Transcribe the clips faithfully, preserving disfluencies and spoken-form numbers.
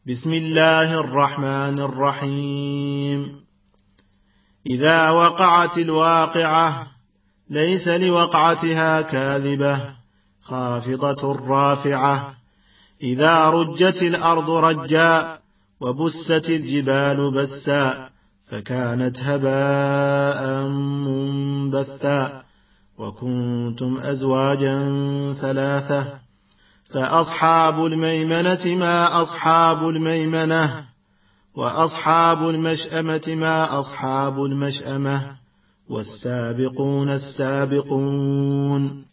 بسم الله الرحمن الرحيم. إذا وقعت الواقعة ليس لوقعتها كاذبة خافضة رافعة. إذا رجت الأرض رجا وبست الجبال بسا فكانت هباء منبثا وكنتم أزواجا ثلاثة. فأصحاب الميمنة ما أصحاب الميمنة وأصحاب المشأمة ما أصحاب المشأمة والسابقون السابقون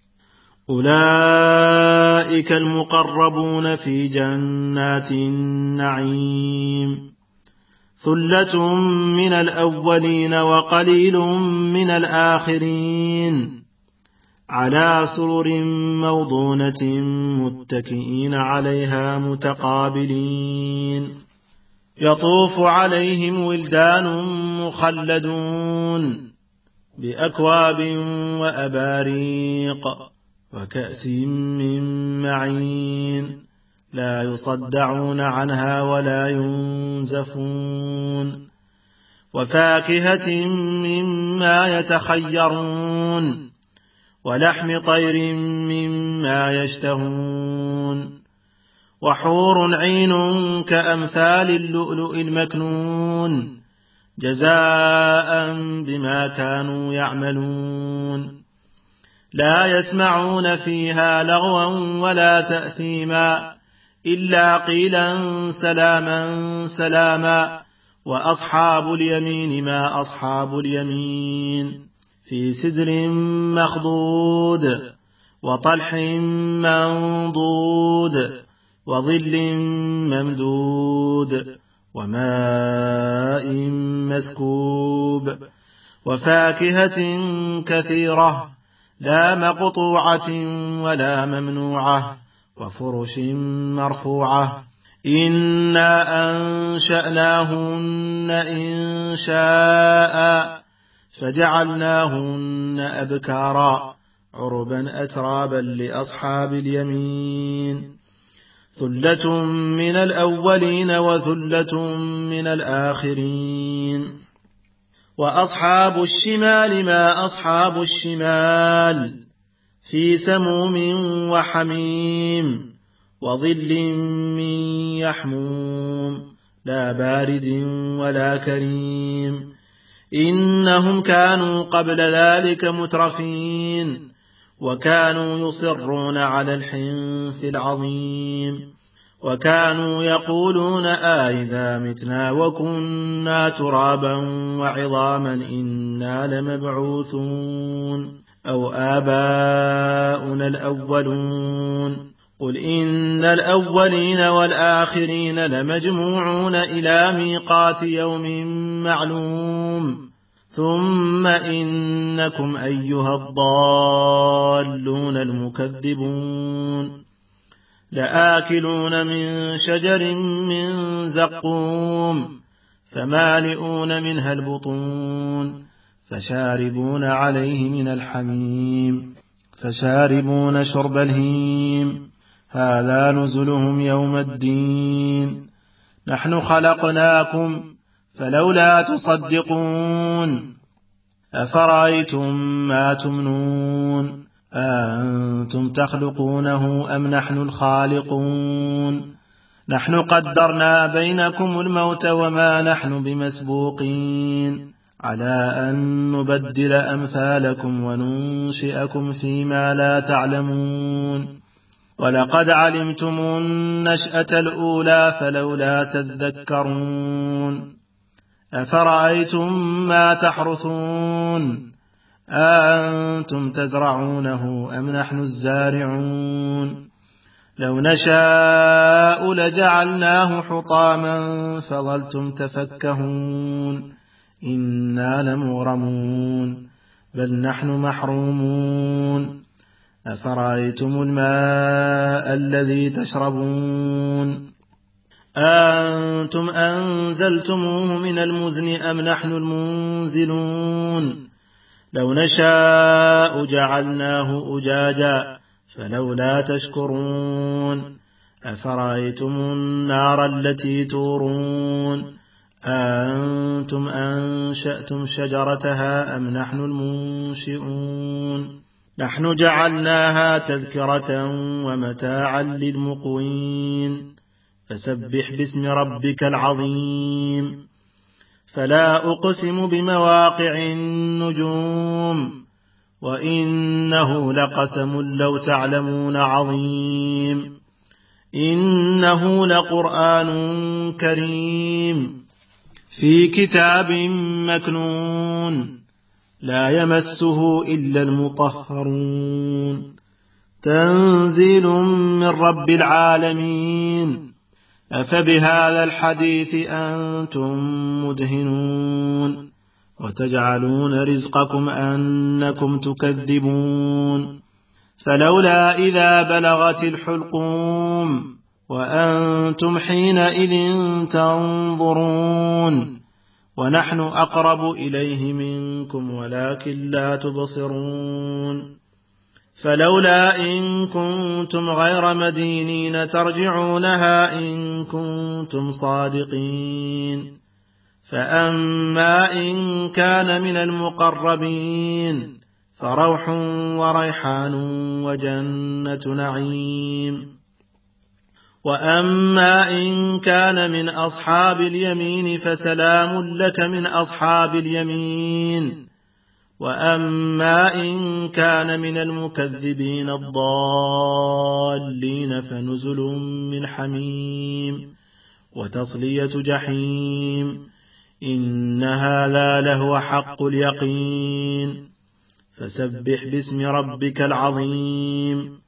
أولئك المقربون في جنات النعيم. ثلة من الأولين وقليل من الآخرين على سرر موضونة متكئين عليها متقابلين يطوف عليهم ولدان مخلدون بأكواب وأباريق وكأس من معين لا يصدعون عنها ولا ينزفون وفاكهة مما يتخيرون ولحم طير مما يشتهون وحور عين كأمثال اللؤلؤ المكنون جزاء بما كانوا يعملون لا يسمعون فيها لغوا ولا تأثيما إلا قيلا سلاما سلاما. وأصحاب اليمين ما أصحاب اليمين في سدر مخضود وطلح منضود وظل ممدود وماء مسكوب وفاكهة كثيرة لا مقطوعة ولا ممنوعة وفرش مرفوعة. إنا أنشأناهن إن شاء فجعلناهن أبكارا عربا أترابا لأصحاب اليمين. ثلة من الأولين وثلة من الآخرين. وأصحاب الشمال ما أصحاب الشمال في سموم وحميم وظل من يحموم لا بارد ولا كريم. إنهم كانوا قبل ذلك مترفين وكانوا يصرون على الحنث العظيم وكانوا يقولون آئذا متنا وكنا ترابا وعظاما إنا لمبعوثون أو آباؤنا الأولون. قل إن الأولين والآخرين لمجموعون إلى ميقات يوم معلوم ثم إنكم أيها الضالون المكذبون لآكلون من شجر من زقوم فمالئون منها البطون فشاربون عليه من الحميم فشاربون شرب الهيم هذا نزلهم يوم الدين. نحن خلقناكم فلولا تصدقون. أفرأيتم ما تمنون أأنتم تخلقونه أم نحن الخالقون. نحن قدرنا بينكم الموت وما نحن بمسبوقين على أن نبدل أمثالكم وننشئكم فيما لا تعلمون. ولقد علمتم النشأة الأولى فلولا تذكرون. أفرأيتم ما تحرثون أأنتم تزرعونه أم نحن الزارعون. لو نشاء لجعلناه حطاما فظلتم تفكهون إنا لمغرمون بل نحن محرومون. أفرأيتم الماء الذي تشربون أأنتم أنزلتموه من المزن أم نحن المنزلون. لو نشاء جعلناه أجاجا فلولا تشكرون أفرأيتم النار التي تورون أأنتم أنشأتم شجرتها أم نحن المنشئون نحن جعلناها تذكرة ومتاعا للمقوين فسبح باسم ربك العظيم فلا أقسم بمواقع النجوم وإنه لقسم لو تعلمون عظيم إنه لقرآن كريم في كتاب مكنون لا يمسه إلا المطهرون تنزيل من رب العالمين أفبهذا الحديث أنتم مدهنون وتجعلون رزقكم أنكم تكذبون فلولا إذا بلغت الحلقوم وأنتم حينئذ تنظرون ونحن أقرب إليه منكم ولكن لا تبصرون فلولا إن كنتم غير مدينين ترجعونها إن كنتم صادقين فأما إن كان من المقربين فروح وريحان وجنة نعيم وأما إن كان من أصحاب اليمين فسلام لك من أصحاب اليمين وأما إن كان من المكذبين الضالين فنزل من حميم وتصلية جحيم إن هذا لهو حق اليقين فسبح باسم ربك العظيم